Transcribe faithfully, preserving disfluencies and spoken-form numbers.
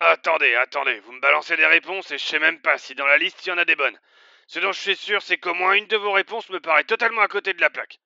Attendez, attendez, vous me balancez des réponses et je sais même pas si dans la liste il y en a des bonnes. Ce dont je suis sûr, c'est qu'au moins une de vos réponses me paraît totalement à côté de la plaque.